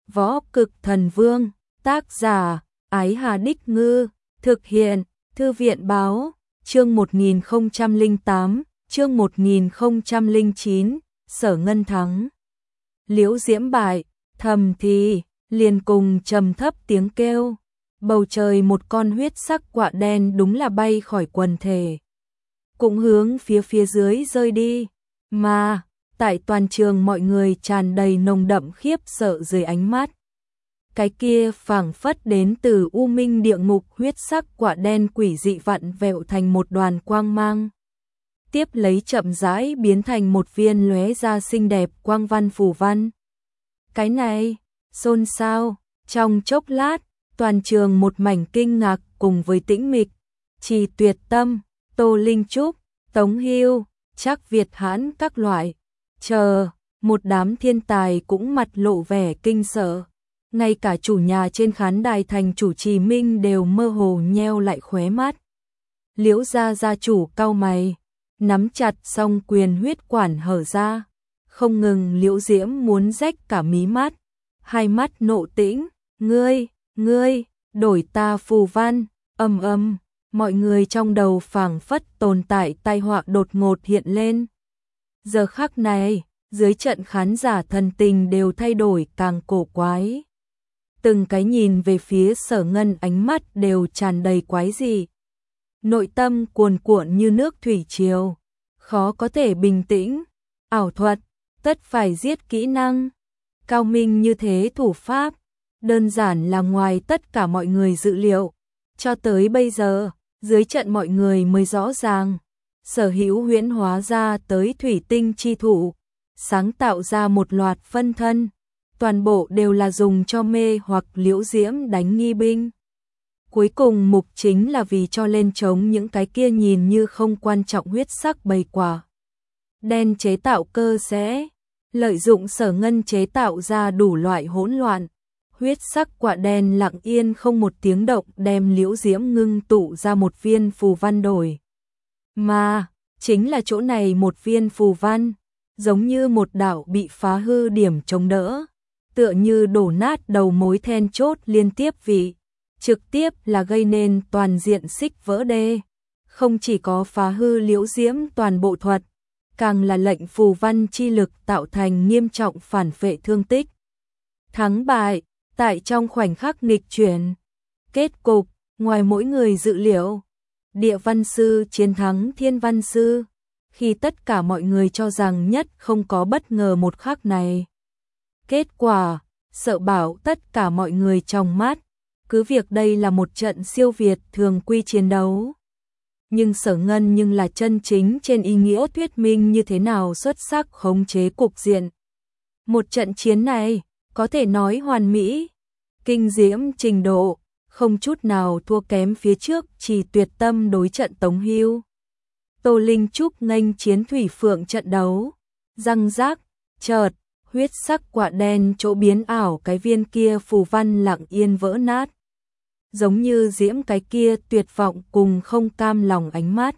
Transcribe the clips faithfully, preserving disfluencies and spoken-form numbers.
Võ Cực Thần Vương, tác giả, Ái Hà Đích Ngư, thực hiện, Thư viện Báo, chương một nghìn không trăm lẻ tám, chương một nghìn không trăm lẻ chín, Sở Ngân thắng. Liễu Diễm bại, thầm thì, liền cùng trầm thấp tiếng kêu. Bầu trời một con huyết sắc quạ đen đúng là bay khỏi quần thể. Cũng hướng phía phía dưới rơi đi, mà tại toàn trường mọi người tràn đầy nồng đậm khiếp sợ dưới ánh mắt. Cái kia phảng phất đến từ u minh địa ngục huyết sắc quạ đen quỷ dị vặn vẹo thành một đoàn quang mang. Tiếp lấy chậm rãi biến thành một viên lóe ra xinh đẹp quang văn phù văn. Cái này, xôn xao, trong chốc lát, toàn trường một mảnh kinh ngạc cùng với tĩnh mịch. Trì Tuyệt Tâm, Tô Linh Trúc, Tống Hưu, Trác Việt Hãn các loại. Chờ, một đám thiên tài cũng mặt lộ vẻ kinh sợ. Ngay cả chủ nhà trên khán đài thành chủ Trì Minh đều mơ hồ nheo lại khóe mắt. Liễu gia gia chủ cau mày, nắm chặt song quyền huyết quản hở ra. Không ngừng Liễu Diễm muốn rách cả mí mắt. Hai mắt nộ tĩnh, ngươi, ngươi, đổi ta phù văn, âm âm. Mọi người trong đầu phảng phất tồn tại tai họa đột ngột hiện lên. Giờ khắc này, dưới trận khán giả thần tình đều thay đổi càng cổ quái. Từng cái nhìn về phía Sở Ngân ánh mắt đều tràn đầy quái dị. Nội tâm cuồn cuộn như nước thủy triều, khó có thể bình tĩnh. Ảo thuật, tất phải giết kỹ năng. Cao minh như thế thủ pháp, đơn giản là ngoài tất cả mọi người dự liệu. Cho tới bây giờ, dưới trận mọi người mới rõ ràng. Sở Hữu huyễn hóa ra tới thủy tinh chi thủ, sáng tạo ra một loạt phân thân, toàn bộ đều là dùng cho mê hoặc Liễu Diễm đánh nghi binh. Cuối cùng mục chính là vì cho lên chống những cái kia nhìn như không quan trọng huyết sắc bầy quả đen chế tạo cơ sẽ, lợi dụng Sở Ngân chế tạo ra đủ loại hỗn loạn. Huyết sắc quạ đen lặng yên không một tiếng động đem Liễu Diễm ngưng tụ ra một viên phù văn đổi. Mà, chính là chỗ này một viên phù văn, giống như một đạo bị phá hư điểm chống đỡ, tựa như đổ nát đầu mối then chốt liên tiếp vị, trực tiếp là gây nên toàn diện xích vỡ đê. Không chỉ có phá hư Liễu Diễm toàn bộ thuật, càng là lệnh phù văn chi lực tạo thành nghiêm trọng phản phệ thương tích. Thắng bại, tại trong khoảnh khắc nghịch chuyển. Kết cục, ngoài mỗi người dự liệu, Địa Văn Sư chiến thắng Thiên Văn Sư, khi tất cả mọi người cho rằng nhất không có bất ngờ một khắc này. Kết quả, sợ bảo tất cả mọi người trong mắt, cứ việc đây là một trận siêu việt thường quy chiến đấu. Nhưng Sở Ngân nhưng là chân chính trên ý nghĩa thuyết minh như thế nào xuất sắc khống chế cục diện. Một trận chiến này, có thể nói hoàn mỹ, kinh diễm trình độ, không chút nào thua kém phía trước Trì Tuyệt Tâm đối trận Tống Hưu. Tô Linh Trúc nghênh chiến Thủy Phượng trận đấu, răng rác, chợt, huyết sắc quạ đen chỗ biến ảo cái viên kia phù văn lặng yên vỡ nát. Giống như diễm cái kia tuyệt vọng cùng không cam lòng ánh mắt.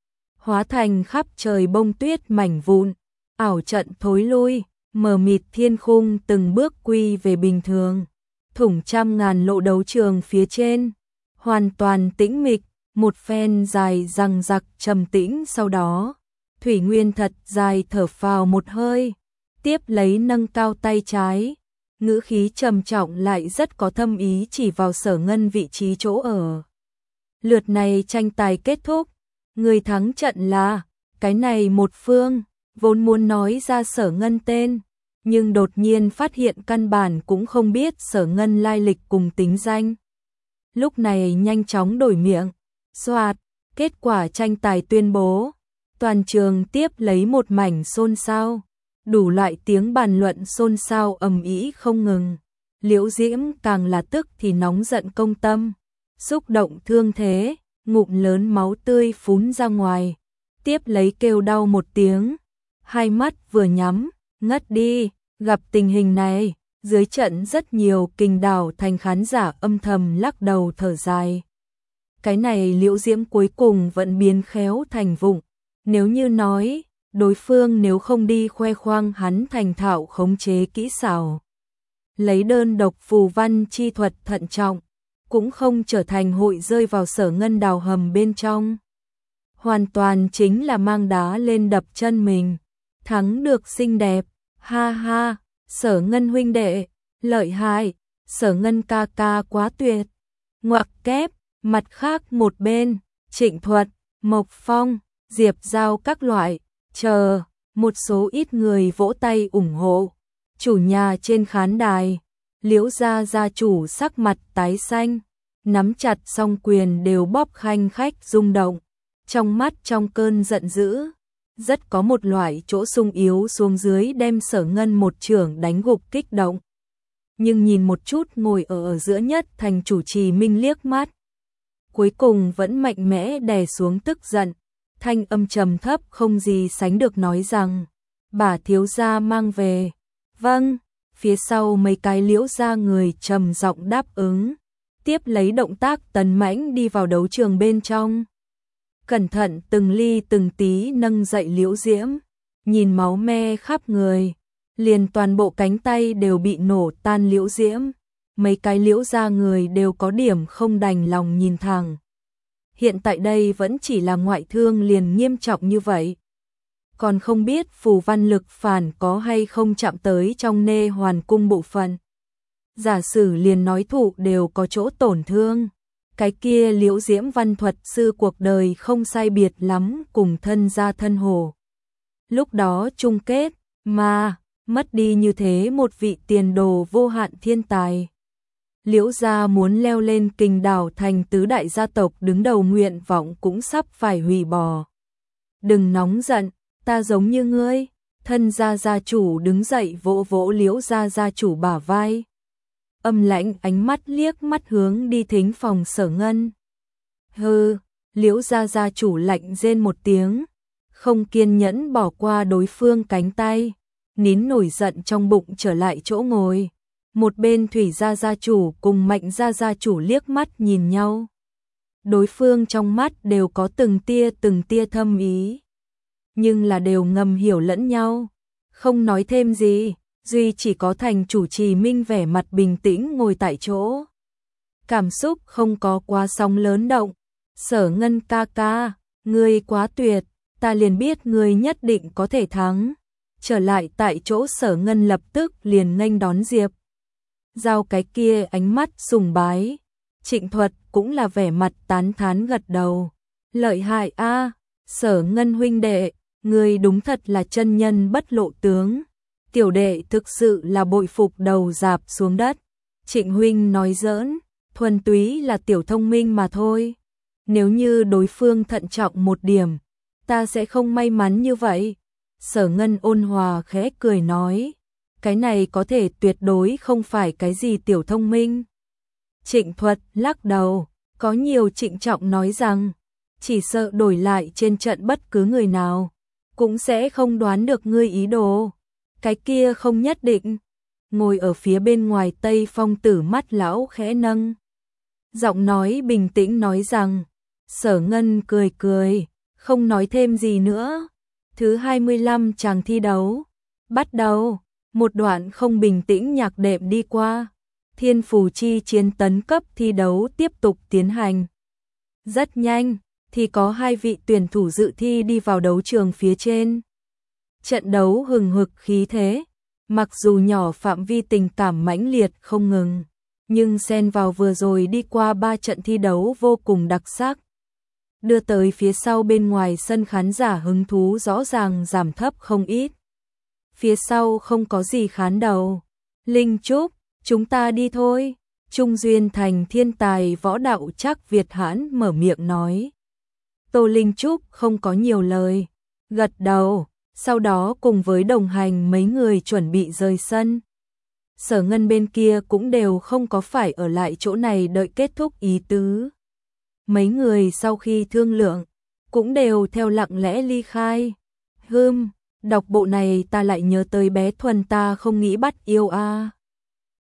Hóa thành khắp trời bông tuyết mảnh vụn, ảo trận thối lui, mờ mịt thiên khung từng bước quy về bình thường. Thủng trăm ngàn lộ đấu trường phía trên, hoàn toàn tĩnh mịch, một phen dài răng rặc trầm tĩnh sau đó. Thủy Nguyên thật dài thở phào một hơi, tiếp lấy nâng cao tay trái, ngữ khí trầm trọng lại rất có thâm ý chỉ vào Sở Ngân vị trí chỗ ở. Lượt này tranh tài kết thúc, người thắng trận là, cái này một phương, vốn muốn nói ra Sở Ngân tên, nhưng đột nhiên phát hiện căn bản cũng không biết Sở Ngân lai lịch cùng tính danh. Lúc này nhanh chóng đổi miệng, xoạt, kết quả tranh tài tuyên bố, toàn trường tiếp lấy một mảnh xôn xao. Đủ loại tiếng bàn luận xôn xao ầm ĩ không ngừng. Liễu Diễm càng là tức thì nóng giận công tâm, xúc động thương thế, ngụm lớn máu tươi phún ra ngoài, tiếp lấy kêu đau một tiếng, hai mắt vừa nhắm, ngất đi. Gặp tình hình này, dưới trận rất nhiều Kình Đảo thành khán giả âm thầm lắc đầu thở dài. Cái này Liễu Diễm cuối cùng vẫn biến khéo thành vụng, nếu như nói đối phương nếu không đi khoe khoang hắn thành thạo khống chế kỹ xảo, lấy đơn độc phù văn chi thuật thận trọng, cũng không trở thành hội rơi vào Sở Ngân đào hầm bên trong. Hoàn toàn chính là mang đá lên đập chân mình, thắng được xinh đẹp, ha ha, Sở Ngân huynh đệ, lợi hại, Sở Ngân ca ca quá tuyệt. Ngoặc kép, mặt khác một bên, Trịnh Thuật, Mộc Phong, Diệp Giao các loại, chờ, một số ít người vỗ tay ủng hộ. Chủ nhà trên khán đài, Liễu gia gia chủ sắc mặt tái xanh, nắm chặt song quyền đều bóp khanh khách rung động, trong mắt trong cơn giận dữ, rất có một loại chỗ sung yếu xuống dưới đem Sở Ngân một chưởng đánh gục kích động. Nhưng nhìn một chút ngồi ở, ở giữa nhất thành chủ Trì Minh liếc mắt, cuối cùng vẫn mạnh mẽ đè xuống tức giận, thanh âm trầm thấp không gì sánh được nói rằng, bà thiếu gia mang về. Vâng, phía sau mấy cái Liễu gia người trầm giọng đáp ứng, tiếp lấy động tác tấn mãnh đi vào đấu trường bên trong. Cẩn thận từng ly từng tí nâng dậy Liễu Diễm, nhìn máu me khắp người, liền toàn bộ cánh tay đều bị nổ tan Liễu Diễm, mấy cái Liễu gia người đều có điểm không đành lòng nhìn thẳng. Hiện tại đây vẫn chỉ là ngoại thương liền nghiêm trọng như vậy. Còn không biết phù văn lực phản có hay không chạm tới trong nê hoàn cung bộ phận. Giả sử liền nói thụ đều có chỗ tổn thương. Cái kia Liễu Diễm văn thuật sư cuộc đời không sai biệt lắm cùng thân gia thân hồ. Lúc đó chung kết, mà, mất đi như thế một vị tiền đồ vô hạn thiên tài. Liễu gia muốn leo lên Kình Đảo thành tứ đại gia tộc đứng đầu nguyện vọng cũng sắp phải hủy bỏ. Đừng nóng giận, ta giống như ngươi, thân gia gia chủ đứng dậy vỗ vỗ Liễu gia gia chủ bả vai. Âm lãnh ánh mắt liếc mắt hướng đi thính phòng Sở Ngân. Hừ, Liễu gia gia chủ lạnh rên một tiếng, không kiên nhẫn bỏ qua đối phương cánh tay, nín nổi giận trong bụng trở lại chỗ ngồi. Một bên Thủy gia gia chủ cùng Mạnh gia gia chủ liếc mắt nhìn nhau. Đối phương trong mắt đều có từng tia từng tia thâm ý, nhưng là đều ngầm hiểu lẫn nhau, không nói thêm gì, duy chỉ có thành chủ Trì Minh vẻ mặt bình tĩnh ngồi tại chỗ. Cảm xúc không có quá sóng lớn động. Sở Ngân ca ca, ngươi quá tuyệt, ta liền biết ngươi nhất định có thể thắng. Trở lại tại chỗ Sở Ngân lập tức liền nghênh đón Diệp Giao cái kia ánh mắt sùng bái. Trịnh Thuật cũng là vẻ mặt tán thán gật đầu. Lợi hại a, Sở Ngân huynh đệ, ngươi đúng thật là chân nhân bất lộ tướng. Tiểu đệ thực sự là bội phục đầu dạp xuống đất. Trịnh huynh nói giỡn, thuần túy là tiểu thông minh mà thôi. Nếu như đối phương thận trọng một điểm, ta sẽ không may mắn như vậy. Sở Ngân ôn hòa khẽ cười nói, cái này có thể tuyệt đối không phải cái gì tiểu thông minh. Trịnh Thuật lắc đầu, có nhiều trịnh trọng nói rằng, chỉ sợ đổi lại trên trận bất cứ người nào, cũng sẽ không đoán được ngươi ý đồ. Cái kia không nhất định. Ngồi ở phía bên ngoài Tây Phong Tử mắt lão khẽ nâng, giọng nói bình tĩnh nói rằng, Sở Ngân cười cười, không nói thêm gì nữa. Thứ hai mươi lăm chàng thi đấu bắt đầu, một đoạn không bình tĩnh nhạc đệm đi qua. Thiên Phù Chi chiến tấn cấp thi đấu tiếp tục tiến hành. Rất nhanh thì có hai vị tuyển thủ dự thi đi vào đấu trường phía trên. Trận đấu hừng hực khí thế, mặc dù nhỏ phạm vi tình cảm mãnh liệt không ngừng, nhưng xen vào vừa rồi đi qua ba trận thi đấu vô cùng đặc sắc, đưa tới phía sau bên ngoài sân khán giả hứng thú rõ ràng giảm thấp không ít. Phía sau không có gì khán đầu. Linh Trúc, chúng ta đi thôi. Trung Duyên Thành thiên tài võ đạo Trác Việt Hãn mở miệng nói. Tô Linh Trúc không có nhiều lời, gật đầu, sau đó cùng với đồng hành mấy người chuẩn bị rời sân. Sở Ngân bên kia cũng đều không có phải ở lại chỗ này đợi kết thúc ý tứ. Mấy người sau khi thương lượng, cũng đều theo lặng lẽ ly khai. Hừm, đọc bộ này ta lại nhớ tới bé Thuần ta không nghĩ bắt yêu a.